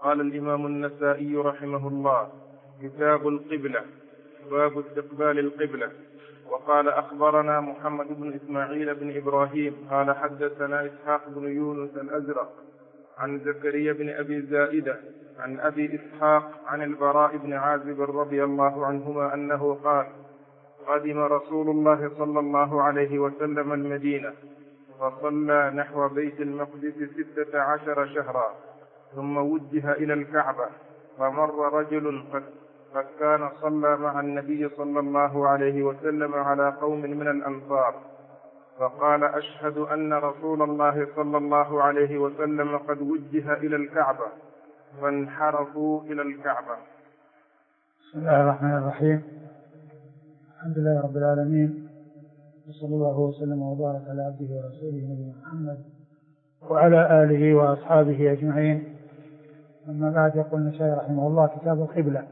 قال الإمام النسائي رحمه الله: كتاب القبلة، باب استقبال القبلة. وقال: أخبرنا محمد بن إسماعيل بن إبراهيم قال حدثنا إسحاق بن يونس الأزرق عن زكريا بن أبي زائدة عن أبي إسحاق عن البراء بن عازب رضي الله عنهما أنه قال: قدم رسول الله صلى الله عليه وسلم المدينة فصلى نحو بيت المقدس 16 شهرا، ثم وجه إلى الكعبة، فمر رجل قد كان صلى مع النبي صلى الله عليه وسلم على قوم من الأنصار، فقال: أشهد أن رسول الله صلى الله عليه وسلم قد وجه إلى الكعبة، فانحرفوا إلى الكعبة. بسم الله الرحمن الرحيم. الحمد لله رب العالمين، وصلى الله وسلم وبارك على عبده ورسوله نبينا محمد وعلى آله وأصحابه أجمعين. أما بعد، يقول النسائي رحمه الله: كتاب القبلة.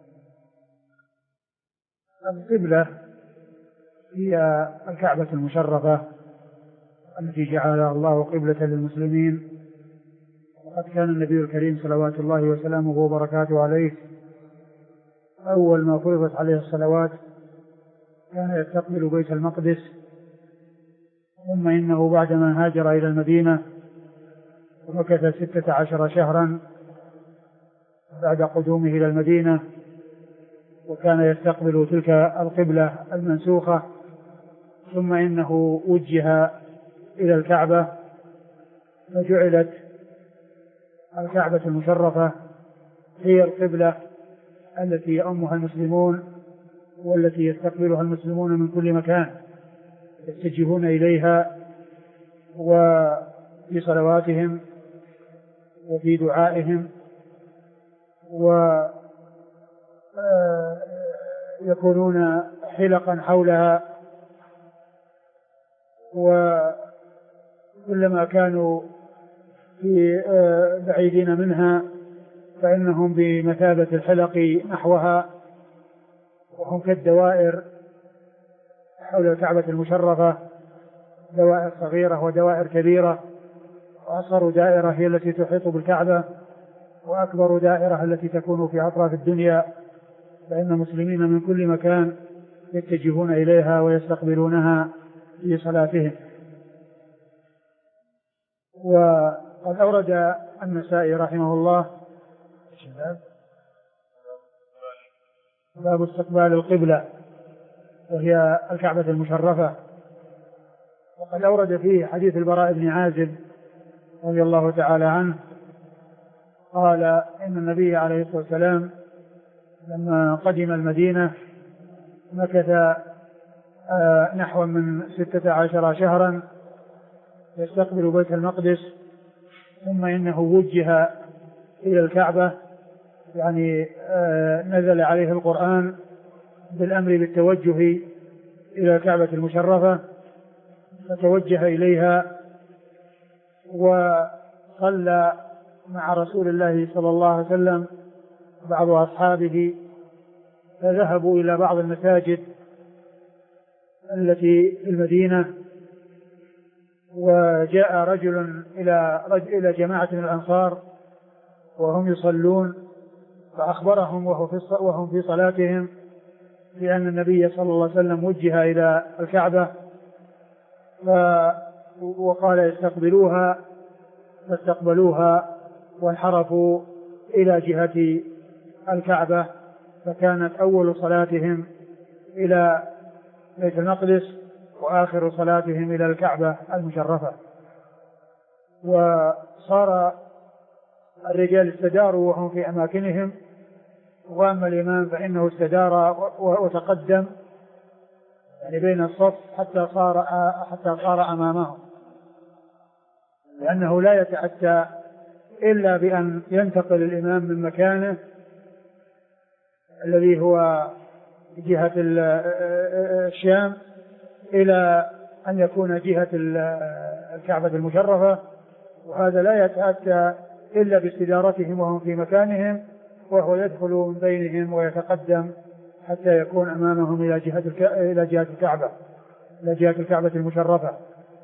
القبلة هي الكعبة المشرفة التي جعلها الله قبلة للمسلمين، وقد كان النبي الكريم صلوات الله وسلامه وبركاته عليه أول ما فرضت عليه الصلوات كان يستقبل بيت المقدس، ثم إنه بعدما هاجر إلى المدينة ومكث 16 شهرا بعد قدومه إلى المدينة، وكان يستقبل تلك القبلة المنسوخة، ثم إنه وجه إلى الكعبة، فجعلت الكعبة المشرفة هي القبلة التي يؤمها المسلمون والتي يستقبلها المسلمون من كل مكان، يتجهون إليها وفي صلواتهم وفي دعائهم، ويكونون حلقا حولها، وكلما كانوا بعيدين منها فإنهم بمثابة الحلق نحوها، وهم كالدوائر حول الكعبة المشرفة، دوائر صغيرة ودوائر كبيرة، وأصغر دائرة هي التي تحيط بالكعبة، وأكبر دائرة التي تكون في أطراف الدنيا، فإن المسلمين من كل مكان يتجهون إليها ويستقبلونها في صلاتهم. وقد أورد النسائي رحمه الله باب استقبال القبلة وهي الكعبة المشرفة، وقد أورد فيه حديث البراء بن عازب رضي الله تعالى عنه قال: إن النبي عليه الصلاة والسلام لما قدم المدينة مكث نحو من 16 شهرا يستقبل بيت المقدس، ثم إنه وجه إلى الكعبة، يعني نزل عليه القرآن بالأمر بالتوجه إلى الكعبة المشرفة، فتوجه إليها وصلى مع رسول الله صلى الله عليه وسلم بعض أصحابه، فذهبوا إلى بعض المساجد التي في المدينة، وجاء رجل إلى جماعة من الأنصار وهم يصلون، فأخبرهم وهم في صلاتهم بأن النبي صلى الله عليه وسلم وجه إلى الكعبة، وقال: يستقبلوها، فاستقبلوها وانحرفوا إلى جهة الكعبة، فكانت أول صلاتهم إلى بيت المقدس وآخر صلاتهم إلى الكعبة المشرفة. وصار الرجال استداروا وهم في أماكنهم، وأما الإمام فإنه استدار وتقدم يعني بين الصف حتى صار أمامهم، لأنه لا يتأتى إلا بأن ينتقل الإمام من مكانه الذي هو جهة الشام إلى أن يكون جهة الكعبة المشرفة، وهذا لا يتأتى إلا باستدارتهم وهم في مكانهم، وهو يدخل من بينهم ويتقدم حتى يكون أمامهم إلى جهة الكعبة المشرفة.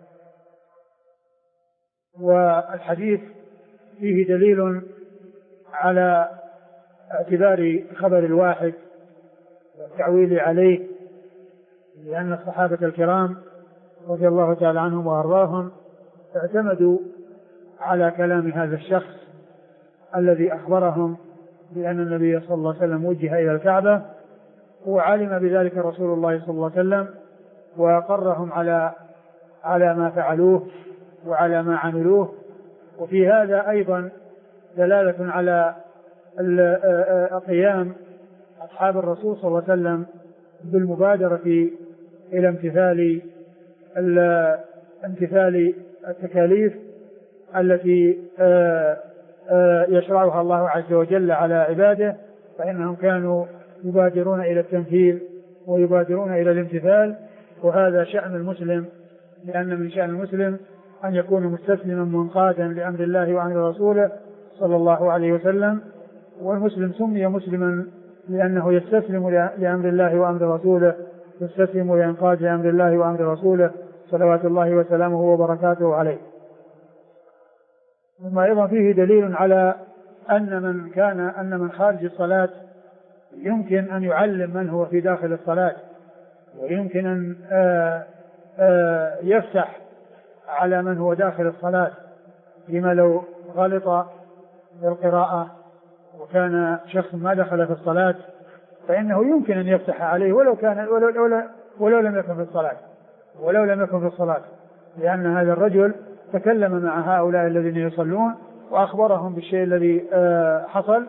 والحديث فيه دليل على اعتبار خبر الواحد والتعويل عليه، لأن الصحابة الكرام رضي الله تعالى عنهم وأرضاهم اعتمدوا على كلام هذا الشخص الذي أخبرهم بأن النبي صلى الله عليه وسلم وجه إلى الكعبة، وعلم بذلك رسول الله صلى الله عليه وسلم وأقرهم على ما فعلوه وعلى ما عملوه. وفي هذا أيضا دلالة على قيام أصحاب الرسول صلى الله عليه وسلم بالمبادرة إلى امتثال التكاليف التي يشرعها الله عز وجل على عباده، فإنهم كانوا يبادرون إلى التنفيذ ويبادرون إلى الامتثال. وهذا شأن المسلم، لأن من شأن المسلم أن يكون مستسلما منقادا لأمر الله وأمر رسوله صلى الله عليه وسلم. والمسلم سمي مسلما لأنه يستسلم لأمر الله وأمر رسوله، يستسلم وينقاد لأمر الله وأمر رسوله صلوات الله وسلامه وبركاته عليه. ثم أيضا فيه دليل على أن من خارج الصلاة يمكن أن يعلم من هو في داخل الصلاة، ويمكن أن يفتح على من هو داخل الصلاة، لما لو غلط بالقراءة وكان شخص ما دخل في الصلاة فإنه يمكن أن يفتح عليه ولو لم يكن في الصلاة، لأن هذا الرجل تكلم مع هؤلاء الذين يصلون وأخبرهم بالشيء الذي حصل،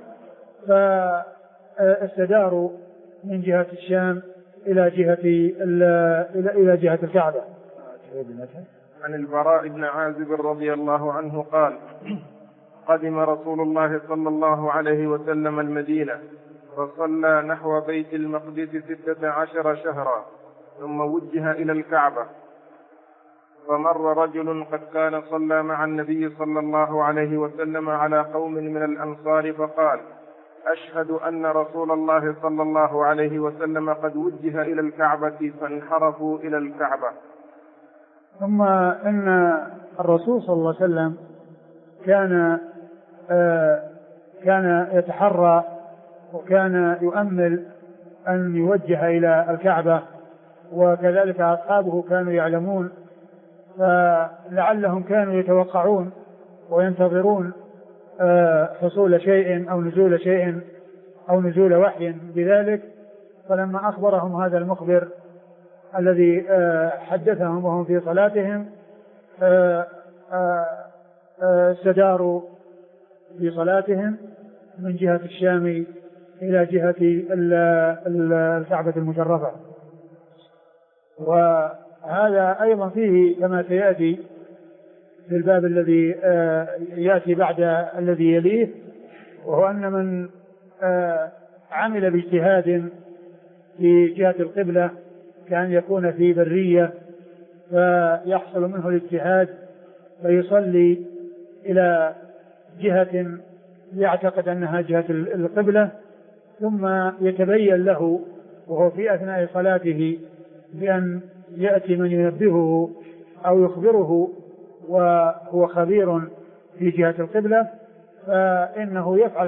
فاستداروا من جهة الشام إلى جهة الكعبة. عن البراء بن عازب رضي الله عنه قال: قدم رسول الله صلى الله عليه وسلم المدينة فصلى نحو بيت المقدس 16 شهرا، ثم وجه إلى الكعبة، فمر رجل قد كان صلى مع النبي صلى الله عليه وسلم على قوم من الأنصار فقال: أشهد أن رسول الله صلى الله عليه وسلم قد وجه إلى الكعبة، فانحرفوا إلى الكعبة. ثم أن الرسول صلى الله عليه وسلم كان يتحرى وكان يؤمل أن يوجه إلى الكعبة، وكذلك أصحابه كانوا يعلمون، فلعلهم كانوا يتوقعون وينتظرون حصول شيء أو نزول شيء أو نزول وحي بذلك. فلما أخبرهم هذا المخبر الذي حدثهم وهم في صلاتهم استداروا في صلاتهم من جهة الشام إلى جهة الكعبة المشرفة. وهذا أيضا فيه كما سيأتي في الباب الذي يأتي بعد الذي يليه، وهو أن من عمل باجتهاد في جهة القبلة كأن يكون في برية فيحصل منه الاجتهاد فيصلي إلى جهة يعتقد أنها جهة القبلة، ثم يتبين له وهو في أثناء صلاته بأن يأتي من ينبهه أو يخبره وهو خبير في جهة القبلة، فإنه يفعل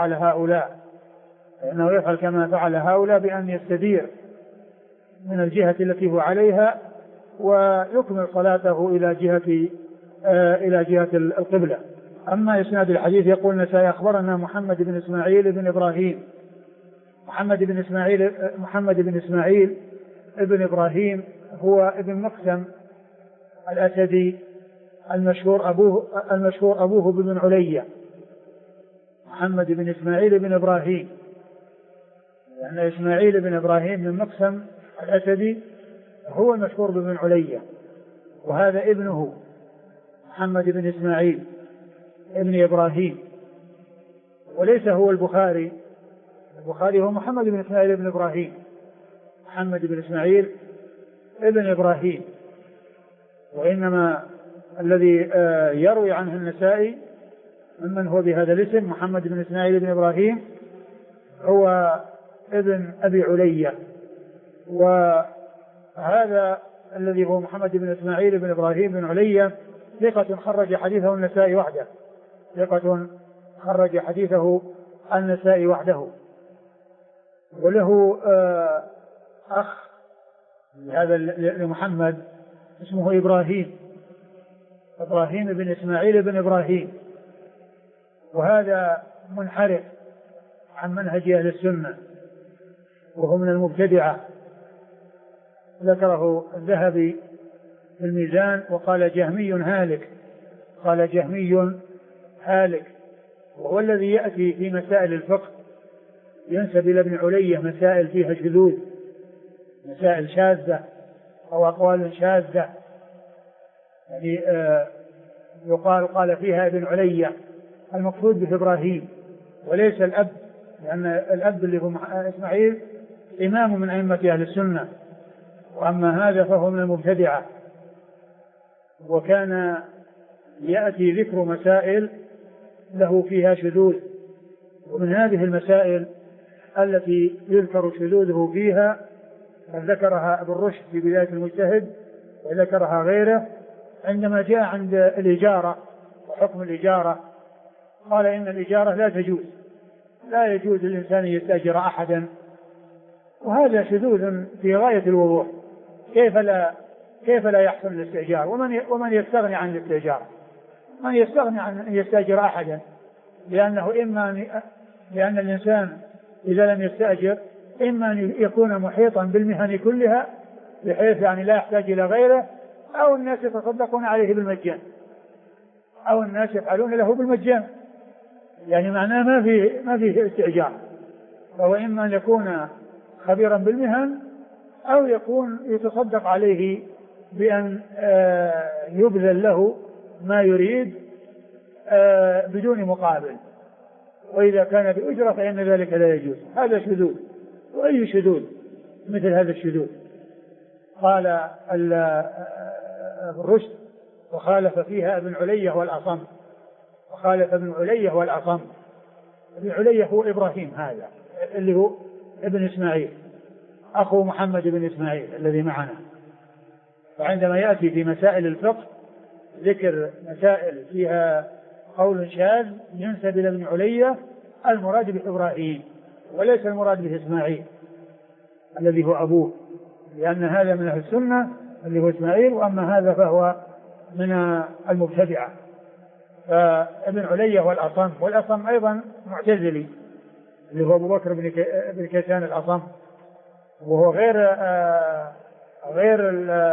كما فعل هؤلاء بأن يستدير من الجهة التي هو عليها ويكمل صلاته إلى جهة القبلة. أما إسناد الحديث يقول النسائي: أخبرنا محمد بن إسماعيل بن إبراهيم. محمد بن إسماعيل ابن إبراهيم هو ابن مقسم الأسدي المشهور أبوه بن علية. محمد بن إسماعيل بن إبراهيم، لأن إسماعيل بن إبراهيم من مقسم الأسدي هو المشهور بن علية، وهذا ابنه محمد بن إسماعيل ابن إبراهيم، وليس هو البخاري هو محمد بن إسماعيل ابن إبراهيم، محمد بن إسماعيل ابن إبراهيم. وإنما الذي يروي عنه النسائي ممن هو بهذا الاسم محمد بن إسماعيل بن إبراهيم هو ابن أبي علية. وهذا الذي هو محمد بن إسماعيل بن إبراهيم بن علية ثقة خرج حديثه النسائي وحده، ثقة خرج حديثه النسائي وحده. وله أخ هذا لمحمد اسمه إبراهيم بن إسماعيل بن إبراهيم، وهذا منحرف عن منهج أهل السنة وهو من المبتدعة. ذكره الذهبي في الميزان وقال جهمي هالك، قال جهمي هالك، وهو الذي يأتي في مسائل الفقه ينسب إلى ابن علية مسائل فيها شذوذ، مسائل شاذة أو أقوال شاذة، يعني قال فيها ابن علية، المقصود به إبراهيم وليس الأب، لأن الأب اللي هو إسماعيل إمام من أئمة أهل السنة، وأما هذا فهو من المبتدعة. وكان يأتي ذكر مسائل له فيها شذوذ، ومن هذه المسائل التي يذكر شذوذه فيها ذكرها ابن رشد في بداية المجتهد، وذكرها غيره عندما جاء عند الإجارة وحكم الإجارة، قال إن الإجارة لا يجوز للإنسان يستأجر أحدا، وهذا شذوذ في غاية الوضوح. كيف لا يحصل الاستئجار؟ ومن يستغني عن الاستئجار؟ من يستغني عن أن يستأجر أحدا، لأن الإنسان إذا لم يستأجر إما أن يكون محيطا بالمهن كلها بحيث يعني لا يحتاج إلى غيره، أو الناس يتصدقون عليه بالمجان، أو الناس يفعلون له بالمجان، يعني معناه ما فيه استئجار. فهو إما أن يكون خبيرا بالمهن أو يكون يتصدق عليه بأن يبذل له ما يريد بدون مقابل، وإذا كان بأجرة فإن ذلك لا يجوز. هذا شذوذ، وأي شذوذ مثل هذا الشذوذ. قال الرشد وخالف فيها ابن علية والأصم، وخالف ابن علية والأصم. ابن علية هو إبراهيم هذا اللي هو ابن إسماعيل أخو محمد بن إسماعيل الذي معنا. فعندما يأتي في مسائل الفقه ذكر مسائل فيها قول شاذ ينسب إلى ابن علية، المراد به إبراهيم وليس المراد به إسماعيل الذي هو أبوه، لأن هذا من أهل السنة اللي هو إسماعيل، وأما هذا فهو من المبتدعة. فابن علية والأصم أيضا معتزلي اللي هو أبو بكر بن كيسان الأصم، وهو غير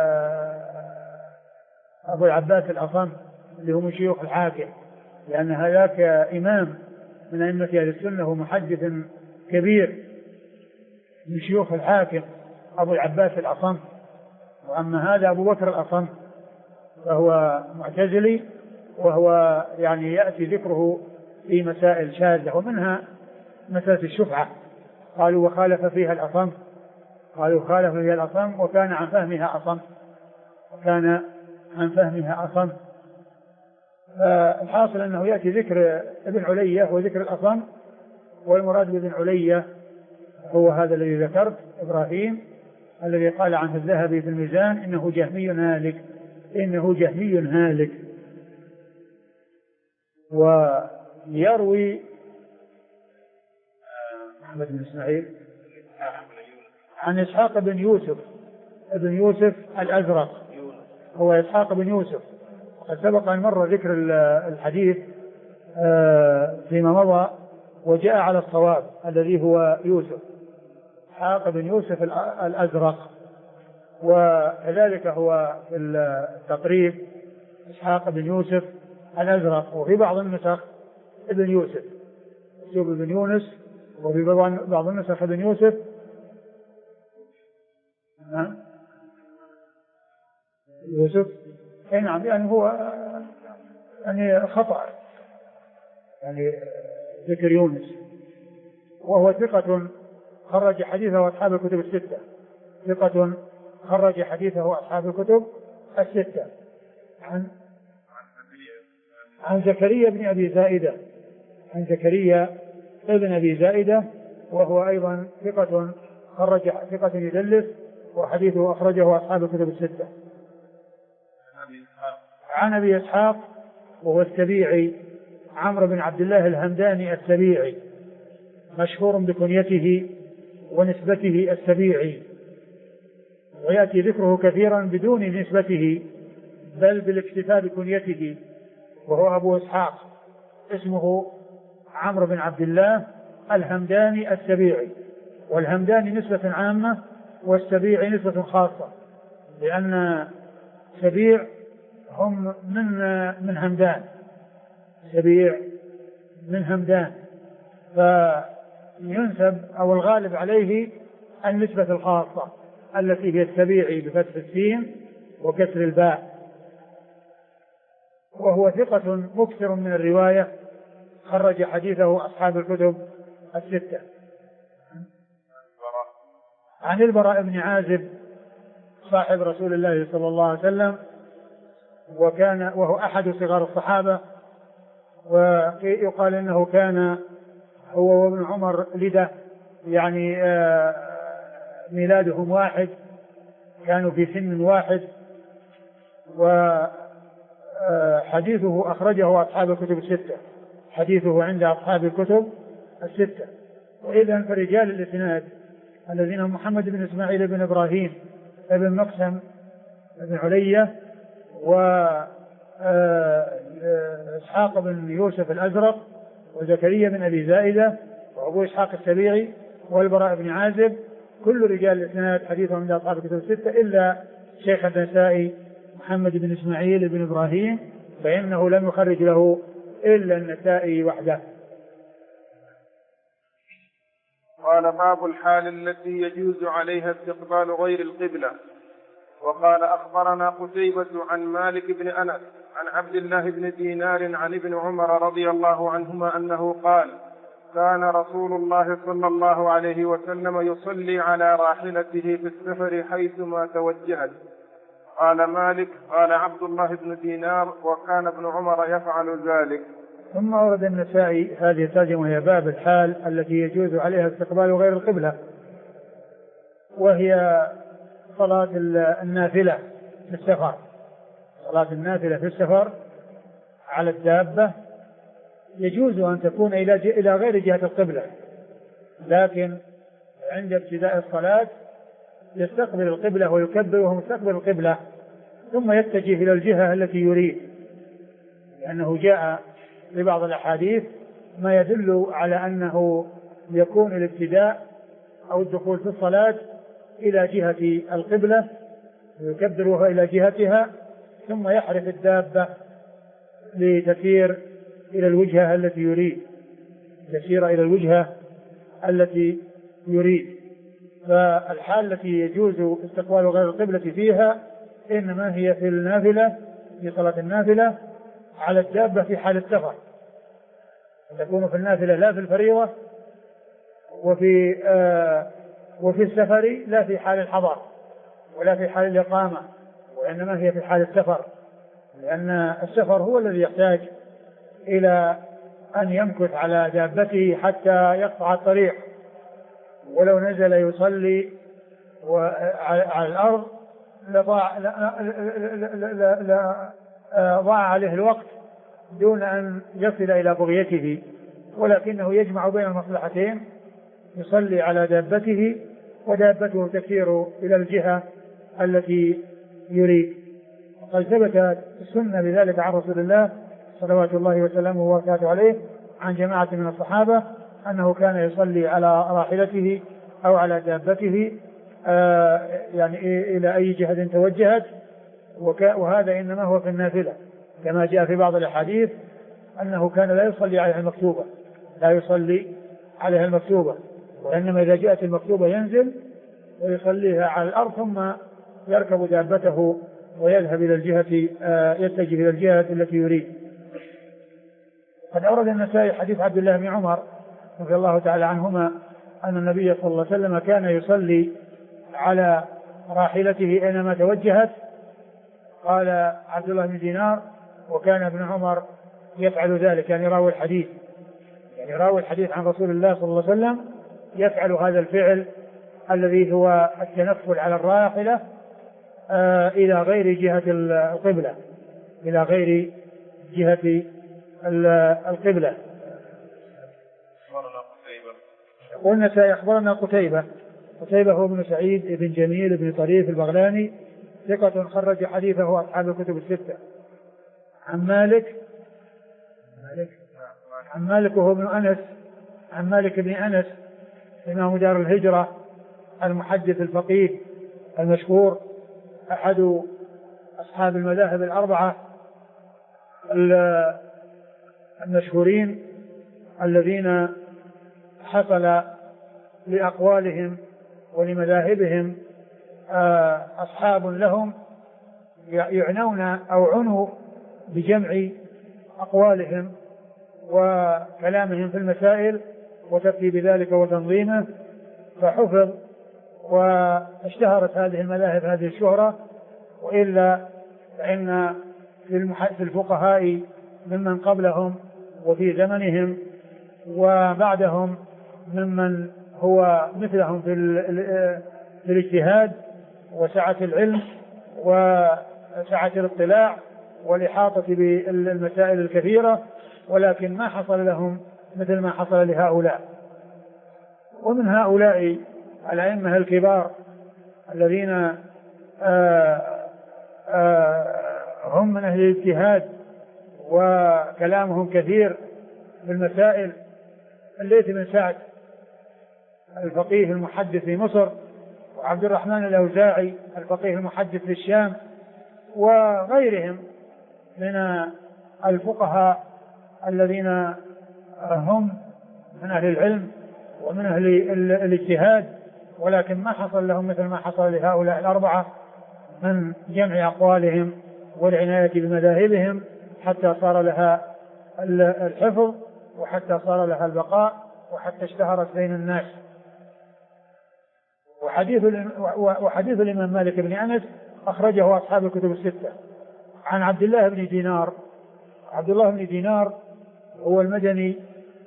أبو العباس الأصم اللي هو من شيوخ الحاكم، لأن هذاك إمام من أئمة أهل السنة ومحدث كبير من شيوخ الحاكم أبو العباس الأصم، وأما هذا أبو بكر الأصم فهو معتزلي، وهو يعني يأتي ذكره في مسائل شاذة، ومنها مسألة الشفعة. قالوا وخالف فيها الأصم، وكان عن فهمها أصم. فالحاصل أنه يأتي ذكر ابن علية وذكر الأصم، والمراد بابن علية هو هذا الذي ذكرت إبراهيم الذي قال عنه الذهبي في الميزان إنه جهمي هالك. ويروي محمد بن إسماعيل عن إسحاق بن يوسف الأزرق، هو إسحاق بن يوسف، قد سبق أن مر ذكر الحديث فيما مضى، وجاء على الصواب الذي هو يوسف، إسحاق بن يوسف الأزرق، وكذلك هو في التقريب إسحاق بن يوسف الأزرق، وفي بعض النسخ ابن يوسف مكتوب ابن يونس، وفي بعض النسخ ابن يوسف. يوسف نعم، يعني هو يعني خطأ، يعني ذكر يونس، وهو ثقة خرج حديثه أصحاب الكتب الستة، عن زكريا بن أبي زائدة، وهو أيضا ثقة يدلس، وحديثه أخرجه أصحاب الكتب الستة. عن أبي إسحاق وهو السبيعي عمرو بن عبد الله الهمداني السبيعي، مشهور بكنيته ونسبته السبيعي، ويأتي ذكره كثيرا بدون نسبته بل بالاكتفاء بكنيته، وهو أبو إسحاق، اسمه عمرو بن عبد الله الهمداني السبيعي. والهمداني نسبة عامة والسبيعي نسبة خاصة، لأن سبيع هم من همدان، سبيع من همدان، فينسب أو الغالب عليه النسبة الخاصة التي هي السبيعي بفتح السين وكسر الباء. وهو ثقة مكثر من الرواية، خرج حديثه أصحاب الكتب الستة. عن البراء بن عازب صاحب رسول الله صلى الله عليه وسلم، وهو أحد صغار الصحابة، ويقال إنه كان هو وابن عمر لدة، يعني ميلادهم واحد، كانوا في سن واحد، وحديثه أخرجه أصحاب الكتب الستة، حديثه عند أصحاب الكتب الستة. وإذا فرجال الإسناد الذين هم محمد بن إسماعيل بن إبراهيم ابن مقسم بن علية، وإسحاق بن يوسف الأزرق، وزكريا بن أبي زائدة، وأبو إسحاق السبيعي، والبراء بن عازب، كل رجال الإسناد حديثهم عند أصحاب الكتب الستة إلا شيخ النسائي محمد بن إسماعيل بن إبراهيم، فإنه لم يخرج له إلا النسائي وحده. قال باب الحال التي يجوز عليها استقبال غير القبلة. وقال أخبرنا قتيبة عن مالك بن أنس عن عبد الله بن دينار عن ابن عمر رضي الله عنهما أنه قال: كان رسول الله صلى الله عليه وسلم يصلي على راحلته في السفر حيثما توجهت. قال مالك: قال عبد الله بن دينار: وكان ابن عمر يفعل ذلك. ثم أورد النسائي هذه الترجمة، وهي باب الحال التي يجوز عليها استقبال غير القبلة، وهي صلاة النافلة في السفر. صلاة النافلة في السفر على الدابة يجوز أن تكون إلى غير جهة القبلة، لكن عند ابتداء الصلاة يستقبل القبلة ويكبر وهو مستقبل القبلة، ثم يتجه إلى الجهة التي يريد، لأنه جاء لبعض الأحاديث ما يدل على أنه يكون الابتداء أو الدخول في الصلاة إلى جهة القبلة، ويكبر وهو إلى جهتها، ثم يحرك الدابة لتسير إلى الوجهة التي يريد، تسير إلى الوجهة التي يريد. فالحال التي يجوز استقبال غير القبلة فيها إنما هي في النافلة، في صلاة النافلة على الدابة في حال السفر، تكون في النافلة لا في الفريضة، وفي السفر لا في حال الحضر ولا في حال الإقامة، وإنما هي في حال السفر، لأن السفر هو الذي يحتاج إلى أن يمكث على دابته حتى يقطع الطريق، ولو نزل يصلي على الأرض ضاع عليه الوقت دون أن يصل إلى بغيته، ولكنه يجمع بين المصلحتين، يصلي على دابته ودابته تسير إلى الجهة التي يريد. وقد ثبت السنة بذلك عن رسول الله صلوات الله وسلامه وبركاته عليه عن جماعة من الصحابة أنه كان يصلي على راحلته أو على دابته يعني إلى أي جهة توجهت، وهذا إنما هو في النافلة، كما جاء في بعض الأحاديث أنه كان لا يصلي عليها المكتوبة، لا يصلي عليها المكتوبة، وإنما إذا جاءت المكتوبة ينزل ويصليها على الأرض، ثم يركب دابته ويذهب إلى الجهة، يتجه إلى الجهة التي يريد. قد أورد النسائي حديث عبد الله بن عمر رضي الله تعالى عنهما أن النبي صلى الله عليه وسلم كان يصلي على راحلته أينما توجهت. قال عبد الله بن دينار: وكان ابن عمر يفعل ذلك، يعني راوي الحديث عن رسول الله صلى الله عليه وسلم يفعل هذا الفعل الذي هو التنفل على الراحلة إلى غير جهة القبلة، إلى غير جهة القبلة. والنسائي أخبرنا قتيبة هو ابن سعيد بن جميل بن طريف البغلاني ثقة خرج حديثه أصحاب الكتب الستة. عن مالك وهو ابن أنس، عن مالك بن أنس إمام دار الهجرة المحدث الفقيه المشهور أحد أصحاب المذاهب الأربعة المشهورين الذين حصل لأقوالهم ولمذاهبهم أصحاب لهم يعنون أو عنوا بجمع أقوالهم وكلامهم في المسائل وترتيب ذلك وتنظيمه، فحفظ واشتهرت هذه المذاهب هذه الشهرة. وإلا فإن في الفقهاء ممن قبلهم وفي زمنهم وبعدهم ممن هو مثلهم في الاجتهاد وسعة العلم وسعة الاطلاع والإحاطة بالمسائل الكثيرة، ولكن ما حصل لهم مثل ما حصل لهؤلاء. ومن هؤلاء الأئمة الكبار الذين هم من أهل الاجتهاد وكلامهم كثير بالمسائل، الليث بن سعد الفقيه المحدث في مصر، وعبد الرحمن الأوزاعي الفقيه المحدث في الشام، وغيرهم من الفقهاء الذين هم من أهل العلم ومن أهل الاجتهاد، ولكن ما حصل لهم مثل ما حصل لهؤلاء الأربعة من جمع أقوالهم والعناية بمذاهبهم حتى صار لها الحفظ وحتى صار لها البقاء وحتى اشتهرت بين الناس. وحديث الإمام مالك بن أنس أخرجه أصحاب الكتب الستة. عن عبد الله بن دينار، عبد الله بن دينار هو المدني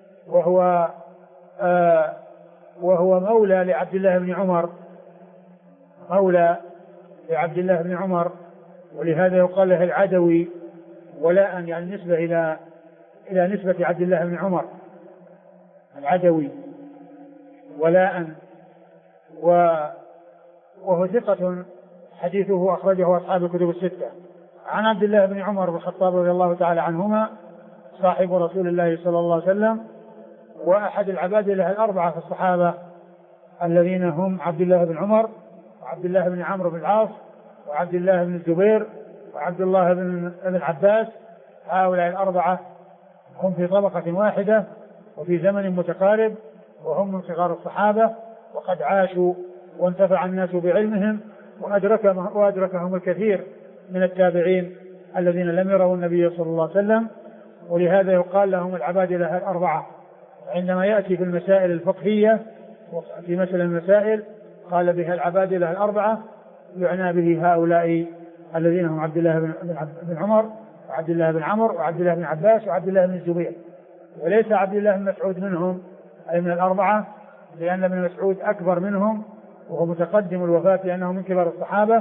وهو مولى لعبد الله بن عمر، مولى لعبد الله بن عمر، ولهذا يقال له العدوي ولاء، يعني نسبة إلى نسبة عبد الله بن عمر، العدوي ولاء، وهو ثقة حديثه أخرجه أصحاب الكتب الستة. عن عبد الله بن عمر بن الخطاب رضي الله تعالى عنهما صاحب رسول الله صلى الله عليه وسلم، وأحد العباد له الأربعة في الصحابة الذين هم عبد الله بن عمر وعبد الله بن عمرو بن العاص وعبد الله بن الزبير وعبد الله بن عباس. هؤلاء الأربعة هم في طبقة واحدة وفي زمن متقارب، وهم من صغار الصحابة، وقد عاشوا وانتفع الناس بعلمهم، وأدركهم الكثير من التابعين الذين لم يروا النبي صلى الله عليه وسلم، ولهذا يقال لهم العبادلة الأربعة. عندما يأتي في المسائل الفقهية في مثل المسائل قال بها العبادلة الأربعة، يعنى به هؤلاء الذين هم عبد الله بن عمر وعبد الله بن عمرو وعبد الله بن عباس وعبد الله بن الزبير، وليس عبد الله بن مسعود منهم أي من الأربعة، لأن ابن مسعود أكبر منهم وهو متقدم الوفاة لأنه من كبار الصحابة،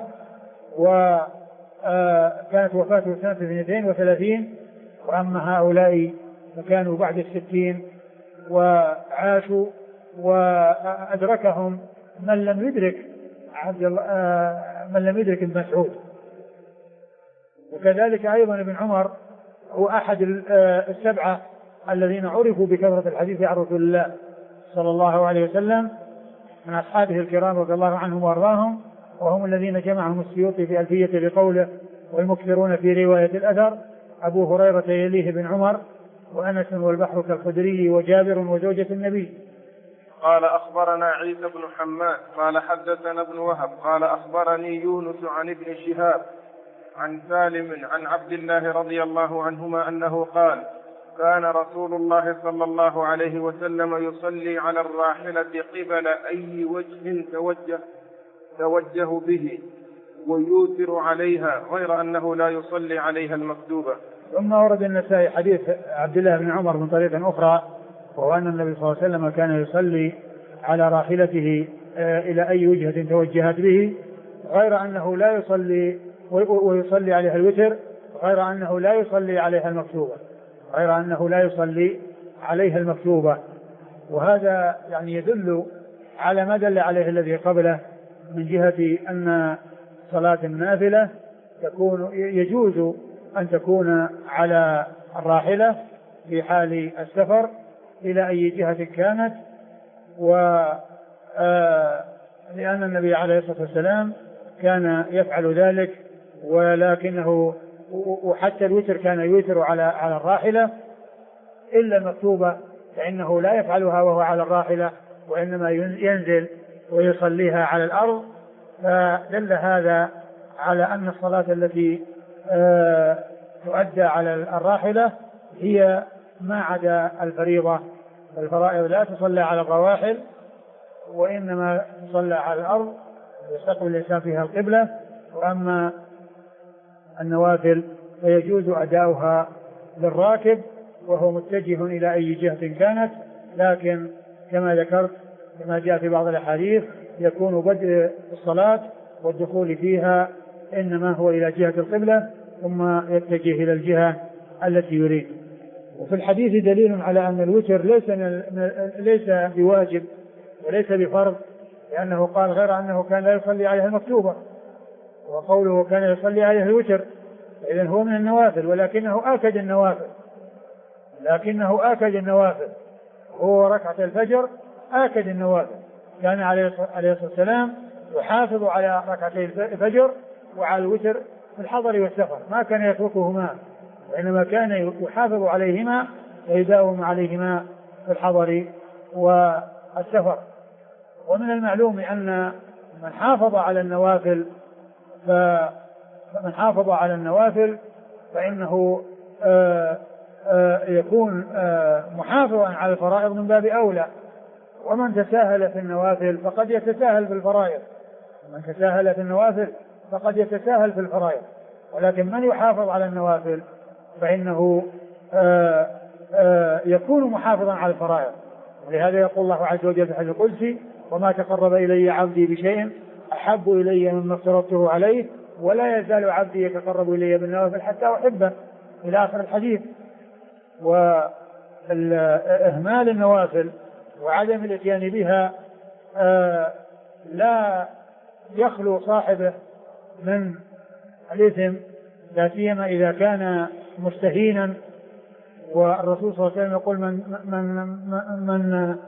وكانت وفاته سنة 32، وأما هؤلاء فكانوا بعد 60 وعاشوا وأدركهم من لم يدرك ابن مسعود. وكذلك أيضا ابن عمر هو أحد السبعة الذين عرفوا بكثرة الحديث عن رسول الله صلى الله عليه وسلم من أصحابه الكرام رضي الله عنهم وأرضاهم، وهم الذين جمعهم السيوطي في ألفية بقوله: والمكثرون في رواية الأثر أبو هريرة يليه بن عمر وأنس والبحر كالخدري وجابر وزوجة النبي. قال أخبرنا عيسى بن حماد قال حدثنا ابن وهب قال أخبرني يونس عن ابن شهاب عن سالم عن عبد الله رضي الله عنهما أنه قال: كان رسول الله صلى الله عليه وسلم يصلي على الراحلة قبل أي وجه توجه به ويوتر عليها، غير أنه لا يصلي عليها المكتوبة. ثم ورد النسائي حديث عبد الله بن عمر من طريق أخرى، وهو أن النبي صلى الله عليه وسلم كان يصلي على راحلته إلى أي وجهة توجهت به، غير أنه لا يصلي ويصلي عليها الوتر، غير أنه لا يصلي عليها المكتوبة. غير أنه لا يصلي عليها المكتوبة. وهذا يعني يدل على ما دل عليه الذي قبله من جهة أن صلاة النافلة يجوز أن تكون على الراحلة في حال السفر إلى أي جهة كانت، لأن النبي عليه الصلاة والسلام كان يفعل ذلك، ولكنه وحتى الوتر كان يوتر على الراحلة إلا المكتوبة فإنه لا يفعلها وهو على الراحلة، وإنما ينزل ويصليها على الأرض. فدل هذا على أن الصلاة التي تؤدى على الراحلة هي ما عدا الفريضة. الفرائض لا تصلى على الرواحل وإنما تصلى على الأرض يستقبل الإنسان فيها القبلة. وأما النوافل فيجوز أداؤها للراكب وهو متجه إلى أي جهة كانت، لكن كما ذكرت كما جاء في بعض الأحاديث يكون بدء الصلاة والدخول فيها إنما هو إلى جهة القبلة ثم يتجه إلى الجهة التي يريد. وفي الحديث دليل على أن الوتر ليس بواجب وليس بفرض، لأنه قال غير أنه كان لا يصلي عليها المكتوبة، وقوله كان يصلي عليها الوتر إذن هو من النوافل، ولكنه آكد النوافل هو ركعة الفجر آكد النوافل. كان عليه الصلاة والسلام يحافظ على ركعتي الفجر وعلى الوتر في الحضر والسفر، ما كان يتركهما، وإنما كان يحافظ عليهما ويداوم عليهما في الحضر والسفر. ومن المعلوم أن من حافظ على النوافل فإنه يكون محافظا على الفرائض من باب أولى. ومن تساهل في النوافل فقد يتساهل في الفرائض، ولكن من يحافظ على النوافل فإنه يكون محافظا على الفرائض. ولهذا يقول الله عز وجل في الحديث القدسي: وما تقرب إلي عبدي بشيء أحب إلي مما افترضته عليه ولا يزال عبدي يتقرب إلي بالنوافل حتى أحبه، إلى آخر الحديث. وإهمال النوافل وعدم الاتيان بها لا يخلو صاحبه من الإثم، لا سيما إذا كان مستهينا. والرسول صلى الله عليه وسلم يقول من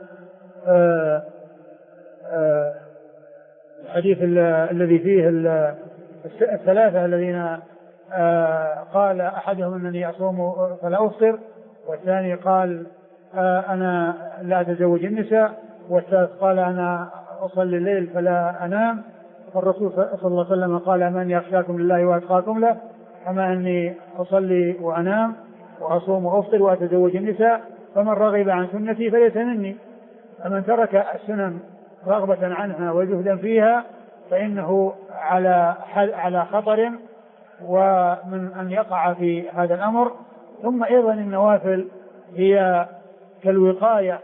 الحديث الذي فيه الثلاثة الذين قال أحدهم أنني أصوم فلا أفطر، والثاني قال أنا لا أتزوج النساء، والثالث قال أنا أصلي الليل فلا أنام. فالرسول صلى الله عليه وسلم قال: من يخشاكم لله وأتقاكم له، أما أني أصلي وأنام وأصوم وأفطر وأتزوج النساء، فمن رغب عن سنتي فليس مني. فمن ترك السنن رغبة عنها وجهدا فيها فإنه على خطر ومن أن يقع في هذا الأمر. ثم أيضا النوافل هي كالوقاية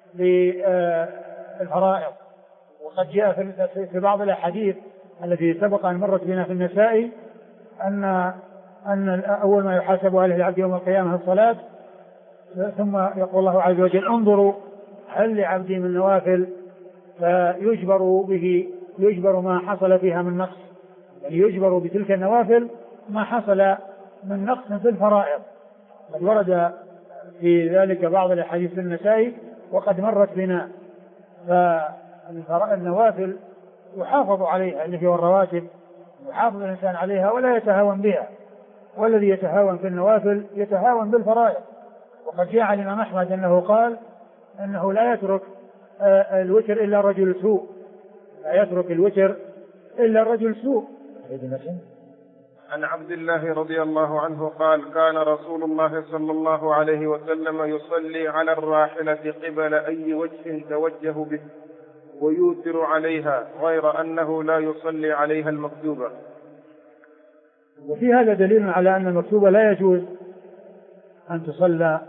للفرائض، وقد جاء في بعض الأحاديث التي سبق أن مرت بنا في النساء أن أول ما يحاسب عليه العبد يوم القيامة الصلاة، ثم يقول الله عز وجل: انظروا هل لعبدي من نوافل، يجبر ما حصل فيها من نقص، يعني يجبر بتلك النوافل ما حصل من نقص في الفرائض. قد ورد في ذلك بعض الأحاديث في النساء وقد مرت بنا. فالنوافل يحافظ عليها، اللي هي الرواتب يحافظ الإنسان عليها ولا يتهاون بها، والذي يتهاون في النوافل يتهاون بالفرائض. وقد جاء عن الإمام أحمد أنه قال أنه لا يترك الوتر إلا رجل سوء، عن عبد الله رضي الله عنه قال: كان رسول الله صلى الله عليه وسلم يصلي على الراحلة قبل أي وجه توجه به ويوتر عليها، غير أنه لا يصلي عليها المكتوبة. وفي هذا دليل على أن المكتوبة لا يجوز أن تصلى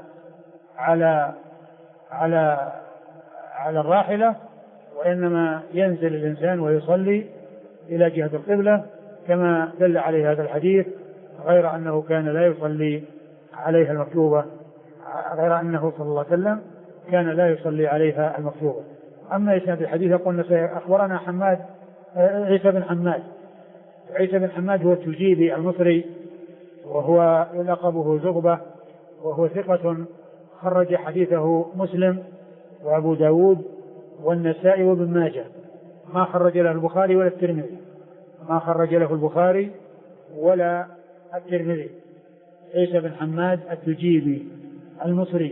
على الراحلة، وإنما ينزل الإنسان ويصلي إلى جهة القبلة كما دل عليه هذا الحديث، غير أنه كان لا يصلي عليها المكتوبة غير أنه صلى الله عليه وسلم كان لا يصلي عليها المفروضة. أما إسناد الحديث قلنا أخبرنا حماد عيسى بن حماد. عيسى بن حماد هو التجيبي المصري، وهو لقبه زغبة، وهو ثقة خرج حديثه مسلم وأبو داود والنسائي وابن ماجه، ما خرج له البخاري ولا الترمذي، ما خرج له البخاري ولا الترمذي. عيسى بن حماد التجيبي المصري.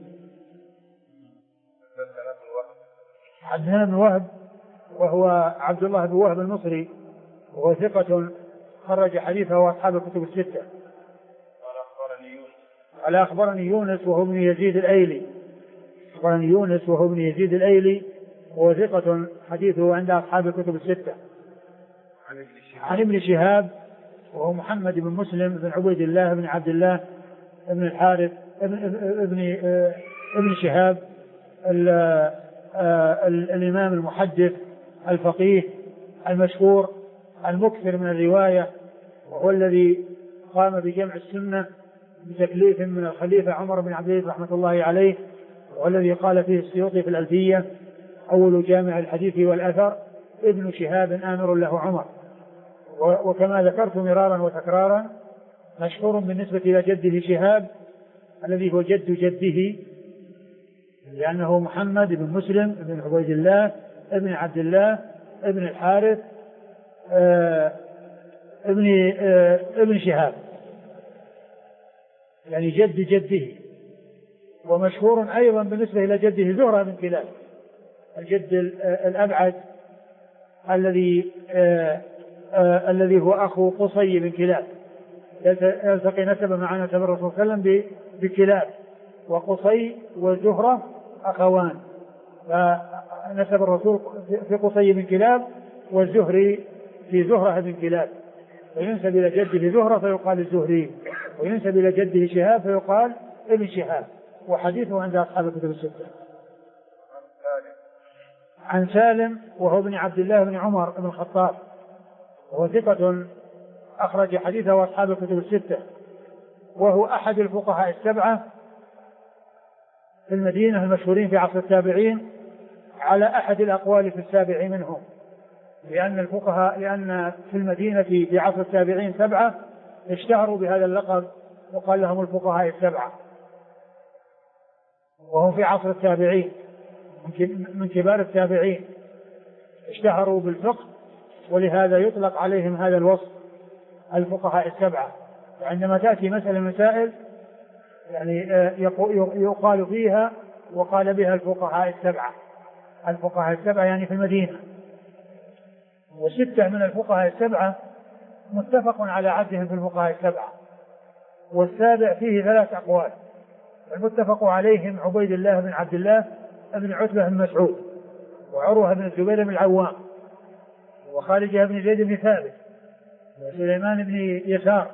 حدثنا بن وهب وهو عبد الله بن وهب المصري، وهو ثقة خرج حديثه وأصحاب الكتب الستة. قال أخبرني يونس وهو ابن يزيد الأيلي. أخبرني يونس وهو ابن يزيد الأيلي، وهو ثقة حديثه عند أصحاب الكتب الستة. عن ابن شهاب وهو محمد بن مسلم بن عبيد الله بن عبد الله بن الحارث ابن شهاب الإمام المحدث الفقيه المشهور المكثر من الرواية، وهو الذي قام بجمع السنة بتكليف من الخليفة عمر بن عبد العزيز رحمة الله عليه، والذي قال فيه السيوطي في الألفية: أول جامع الحديث والأثر ابن شهاب آمر له عمر. وكما ذكرت مرارا وتكرارا مشهور بالنسبة إلى جده شهاب الذي هو جد جده، لأنه محمد بن مسلم بن عبيد الله ابن عبد الله ابن الحارث ابن شهاب، يعني جد جده. ومشهور أيضا بالنسبة إلى جده زهرة بن كلاب، الجد الأبعد الذي هو أخو قصي بن كلاب، يلتقي نسبه مع نسب الرسول صلى الله عليه وسلم بكلاب، وقصي وزهرة أخوان، فنسب الرسول في قصي بن كلاب والزهري في زهرة بن كلاب، وينسب إلى جده زهرة فيقال الزهري، وينسب إلى جده شهاب فيقال ابن شهاب. وحديثه عند أصحاب الكتب الستة. عن سالم وهو ابن عبد الله بن عمر بن الخطاب، وهو ثقة أخرج حديثه أصحاب الكتب الستة، وهو أحد الفقهاء السبعة في المدينة المشهورين في عصر التابعين، على أحد الأقوال في السابع منهم، لأن في المدينة في عصر التابعين سبعة اشتهروا بهذا اللقب وقال لهم الفقهاء السبعة، وهم في عصر التابعين من كبار التابعين، اشتهروا بالفقه، ولهذا يطلق عليهم هذا الوصف الفقهاء السبعة. وعندما تأتي مسألة مسائل يعني يقال فيها وقال بها الفقهاء السبعة. الفقهاء السبعة يعني في المدينة، وستة من الفقهاء السبعة متفق على عدهم في الفقهاء السبعة، والسابع فيه ثلاث أقوال. المتفق عليهم عبيد الله بن عبد الله بن عتبة بن مسعود، وعروة بن الزبير بن العوام، وخارجة بن زيد بن ثابت، وسليمان بن يسار،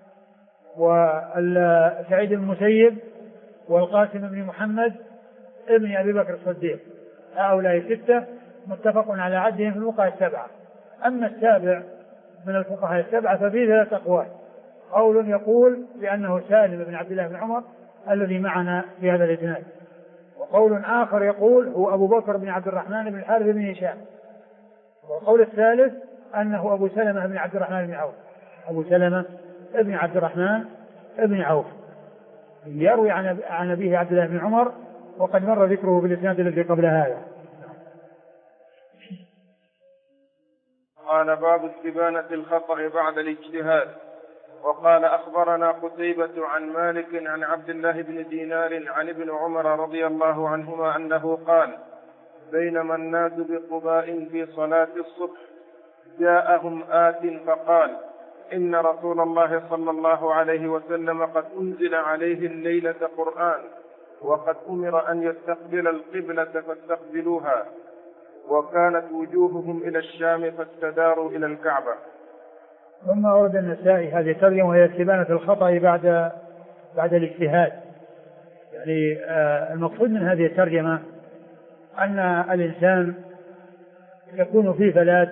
وسعيد بن المسيب، والقاسم بن محمد ابن أبي بكر الصديق. هؤلاء ستة متفق على عدهم في الفقهاء السبعة. أما السابع من الفقهاء السبعة ففيه ثلاث أقوال. قول يقول بأنه سالم بن عبد الله بن عمر الذي معنا في هذا الإسناد، وقول آخر يقول هو أبو بكر بن عبد الرحمن بن الحارث بن هشام، والقول الثالث أنه أبو سلمة بن عبد الرحمن بن عوف. أبو سلمة بن عبد الرحمن بن عوف يروي عن أبيه عبد الله بن عمر، وقد مر ذكره في الإسناد الذي قبل هذا. قال: باب استبانة الخطأ بعد الاجتهاد. وقال: أخبرنا قتيبة عن مالك عن عبد الله بن دينار عن ابن عمر رضي الله عنهما أنه قال: بينما الناس بقباء في صلاة الصبح جاءهم آت فقال: إن رسول الله صلى الله عليه وسلم قد أنزل عليه الليلة قرآن، وقد أمر أن يستقبل القبلة فاستقبلوها، وكانت وجوههم إلى الشام فاستداروا إلى الكعبة. ثم أورد النسائي هذه الترجمة وهي استبانة الخطأ بعد الاجتهاد. يعني المقصود من هذه الترجمة أن الإنسان يكون في فلات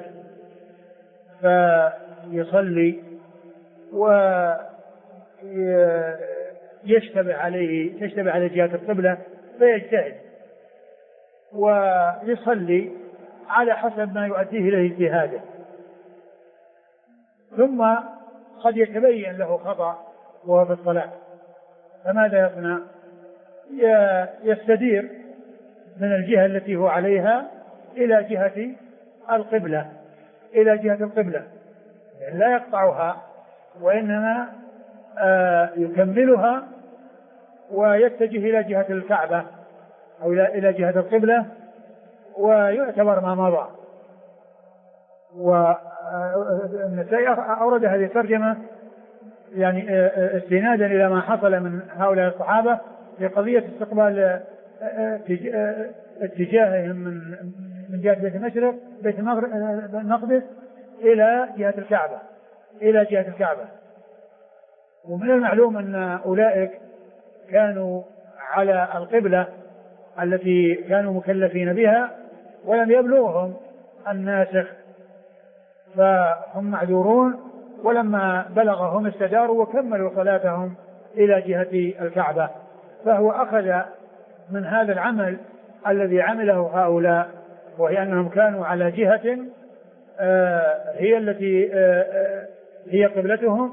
فيصلي تشتبه على جهة القبلة فيجتهد ويصلي على حسب ما يؤديه إليه اجتهاده، ثم قد يتبين له خطأ وهو في الصلاة، فماذا يصنع؟ يستدير من الجهة التي هو عليها إلى جهة القبلة، يعني لا يقطعها وإنما يكملها ويتجه إلى جهة الكعبة أو إلى جهة القبلة ويعتبر ما مضى. والنسائي أورد هذه الترجمة يعني استنادا إلى ما حصل من هؤلاء الصحابة في قضية استقبال اتجاههم من جهة بيت المشرق بيت المقدس إلى جهة الكعبة. ومن المعلوم أن أولئك كانوا على القبلة التي كانوا مكلفين بها ولم يبلغهم الناسخ، فهم معذورون، ولما بلغهم استداروا وكملوا صلاتهم إلى جهة الكعبة. فهو أخذ من هذا العمل الذي عمله هؤلاء، وهي أنهم كانوا على جهة هي التي هي قبلتهم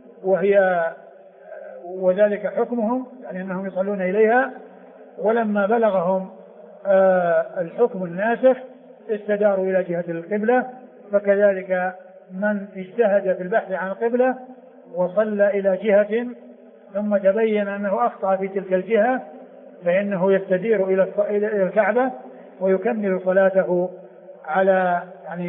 وذلك حكمهم، يعني أنهم يصلون إليها، ولما بلغهم الحكم الناسخ استداروا إلى جهة القبلة. فكذلك من اجتهد في البحث عن القبلة وصلى إلى جهة ثم تبين أنه أخطأ في تلك الجهة فإنه يستدير إلى الكعبة ويكمل صلاته على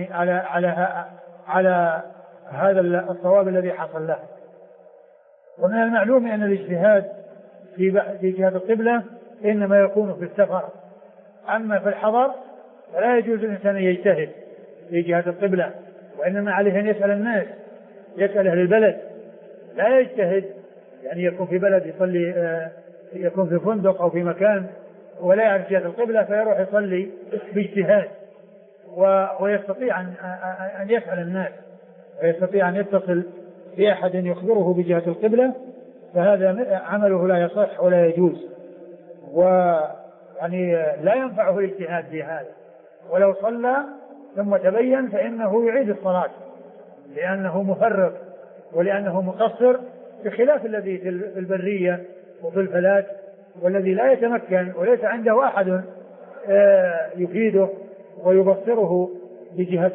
هذا الصواب الذي حصل له. ومن المعلوم أن الاجتهاد في جهة القبلة إنما يكون في السفر، أما في الحضر فلا يجوز الإنسان أن يجتهد في جهة القبلة، وإنما عليه أن يسأل الناس، يسأل أهل البلد، لا يجتهد يعني يكون في بلد يصلي، يكون في فندق أو في مكان ولا يعرف جهة القبلة فيروح يصلي باجتهاد، ويستطيع أن يسأل الناس ويستطيع أن يتصل بأحد يخبره بجهة القبلة، فهذا عمله لا يصح ولا يجوز، ويعني لا ينفعه الاجتهاد في هذا. ولو صلى ثم تبين فإنه يعيد الصلاة لأنه مفرط ولأنه مقصر، بخلاف الذي في البرية وفي الفلات والذي لا يتمكن وليس عنده أحد يفيده ويبصره بجهة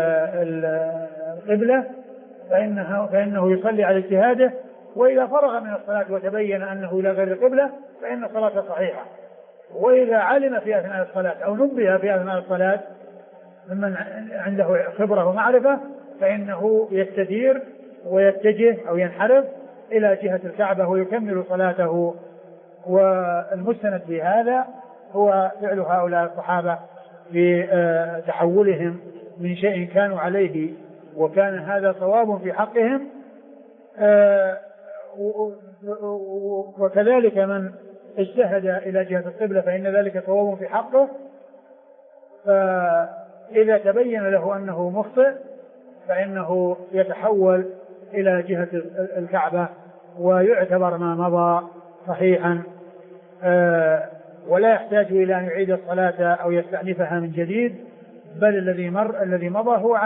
القبلة فإنه يصلي على اجتهاده، وإذا فرغ من الصلاة وتبين أنه إلى غير القبلة فإن الصلاة صحيحة. وإذا علم في أثناء الصلاة أو نبه في أثناء الصلاة ممن عنده خبرة ومعرفة فإنه يستدير ويتجه أو ينحرف إلى جهة الكعبة ويكمل صلاته. والمستند في هذا هو فعل هؤلاء الصحابة في تحولهم من شيء كانوا عليه وكان هذا صواب في حقهم، وكذلك من اجتهد إلى جهة القبلة فإن ذلك صواب في حقه، فإذا تبين له أنه مخطئ فإنه يتحول إلى جهة الكعبة ويعتبر ما مضى صحيحا، ولا يحتاج إلى أن يعيد الصلاة أو يستأنفها من جديد، بل الذي مضى هو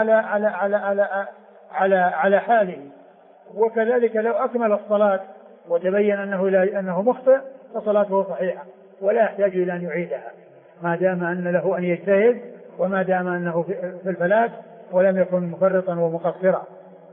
على حاله. وكذلك لو أكمل الصلاة وتبين أنه مخطئ فصلاته صحيحة ولا يحتاج إلى أن يعيدها، ما دام أن له أن يجتهد وما دام أنه في الفلاة ولم يكن مفرطا ومقصرا.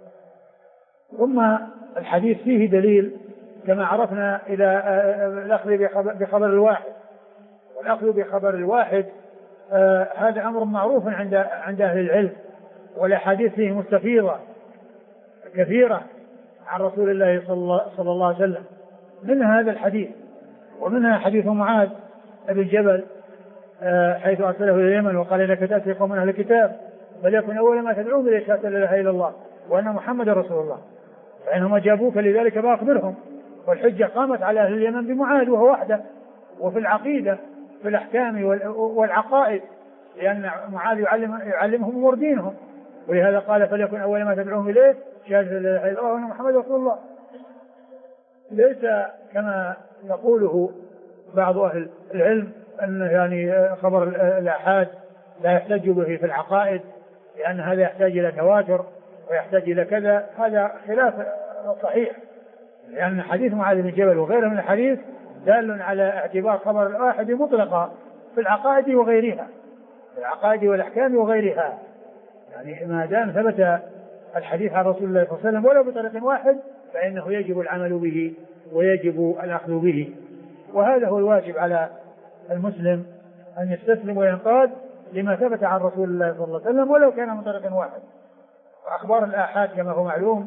ثم الحديث فيه دليل كما عرفنا إلى الأخذ بخبر الواحد، والأخذ بخبر الواحد هذا أمر معروف عند أهل العلم، والأحاديث فيه مستفيضة كثيرة عن رسول الله صلى الله عليه وسلم، منها هذا الحديث، ومنها حديث معاذ بن جبل حيث أرسله إلى اليمن وقال إنك تأتي قوم من أهل الكتاب فليكن أول ما تدعوهم إليه شهادة لا إله إلا الله وأن محمد رسول الله، فإنهم أجابوك لذلك فأخبرهم. والحجة قامت على أهل اليمن بمعاذ وهو وحده، وفي العقيدة في الأحكام والعقائد، لأن معاذ يعلمهم أمور دينهم، ولهذا قال فليكن أول ما تدعوهم إليه شهادة لا إله إلا الله وأن محمد رسول الله. ليس كما يقوله بعض أهل العلم أن يعني خبر الآحاد لا يحتج به في العقائد لأن هذا يحتاج إلى تواتر ويحتاج إلى كذا. هذا خلاف صحيح، لأن حديث معاذ بن جبل وغيره من الحديث دال على اعتبار خبر الآحاد مطلقا في العقائد وغيرها، في العقائد والأحكام وغيرها. يعني ما دام ثبت الحديث عن رسول الله صلى الله عليه وسلم ولو بطريق واحد فإنه يجب العمل به ويجب الأخذ به. وهذا هو الواجب على المسلم، أن يستسلم وينقاد لما ثبت عن رسول الله صلى الله عليه وسلم ولو كان من طريق واحد. وأخبار الآحاد كما هو معلوم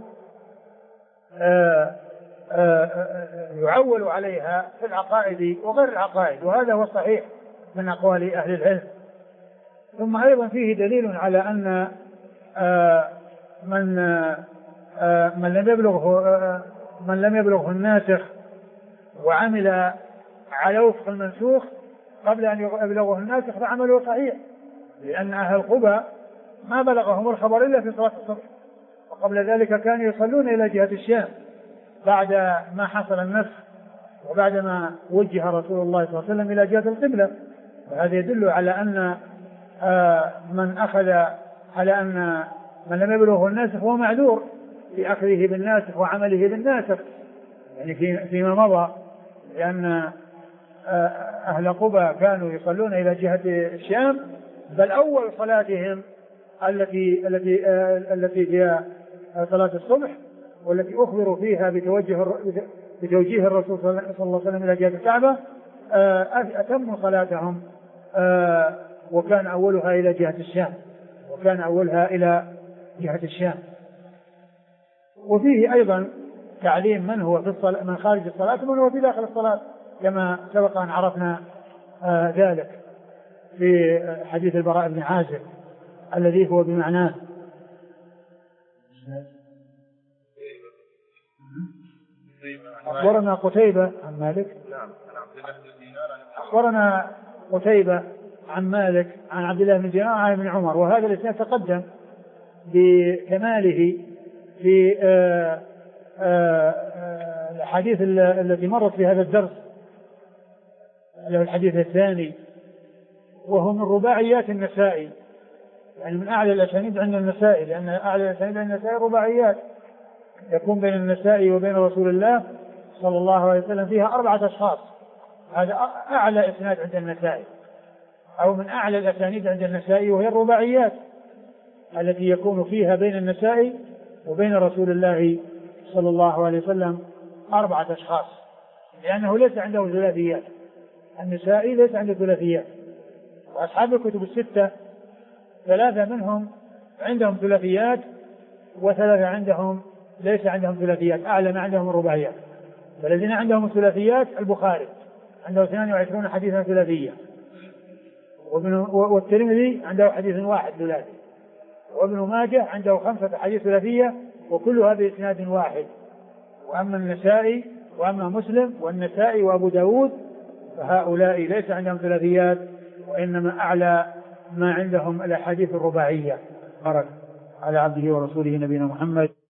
يعول عليها في العقائد وغير العقائد، وهذا هو الصحيح من أقوال أهل العلم. ثم أيضا فيه دليل على أن من لم يبلغه الناسخ وعمل على وفق المنسوخ قبل أن يبلغه الناسخ فعمله صحيح، لأن أهل قبى ما بلغهم الخبر إلا في صلاة الصبح، وقبل ذلك كانوا يصلون إلى جهة الشام بعد ما حصل النسخ وبعدما وجه رسول الله صلى الله عليه وسلم إلى جهة القبلة. وهذا يدل على أن من أخذ على أن من لم يبلغه الناسخ هو معذور في أخذه بالناسخ وعمله بالناسخ، يعني فيما مضى، لأن أهل قبى كانوا يصلون إلى جهة الشام، بل أول صلاتهم التي هي صلاة الصبح والتي أخبروا فيها بتوجيه الرسول صلى الله عليه وسلم إلى جهة الكعبة أتموا صلاتهم وكان أولها إلى جهة الشام، وكان أولها إلى جهة الشام. وفيه أيضا تعليم من هو في الصلاة من خارج الصلاة ومن هو في داخل الصلاة، كما سبق أن عرفنا ذلك في حديث البراء بن عازب الذي هو بمعناه. أخبرنا قتيبة عن مالك. أخبرنا قتيبة عن مالك عن عبد الله بن دينار عن ابن عمر، وهذا الإسناد تقدم بكماله في الحديث التي مرت في هذا الدرس، له الحديث الثاني، وهو من رباعيات النسائي، يعني من أعلى الأسانيد عند النسائي، لأن أعلى الأسانيد عند النسائي رباعيات يكون بين النسائي وبين رسول الله صلى الله عليه وسلم فيها 4 أشخاص. هذا أعلى إسناد عند النسائي، أو من أعلى الأسانيد عند النسائي، وهي الرباعيات التي يكون فيها بين النسائي وبين رسول الله صلى الله عليه وسلم 4 أشخاص، لأنه ليس عنده ثلاثيات. النسائي ليس عنده ثلاثيات، وأصحاب الكتب الستة 3 منهم عندهم ثلاثيات و3 عندهم ليس عندهم ثلاثيات، أعلى ما عندهم الرباعيات. والذين عندهم الثلاثيات البخاري عنده 22 حديثا ثلاثية، والترمذي عنده حديث واحد ثلاثي، وابن ماجه عنده 5 حديث ثلاثية وكلها بإسناد واحد. وأما النسائي وأما مسلم والنسائي وأبو داود فهؤلاء ليس عندهم ثلاثيات، وإنما أعلى ما عندهم الأحاديث الرباعية. بارك على عبده ورسوله نبينا محمد.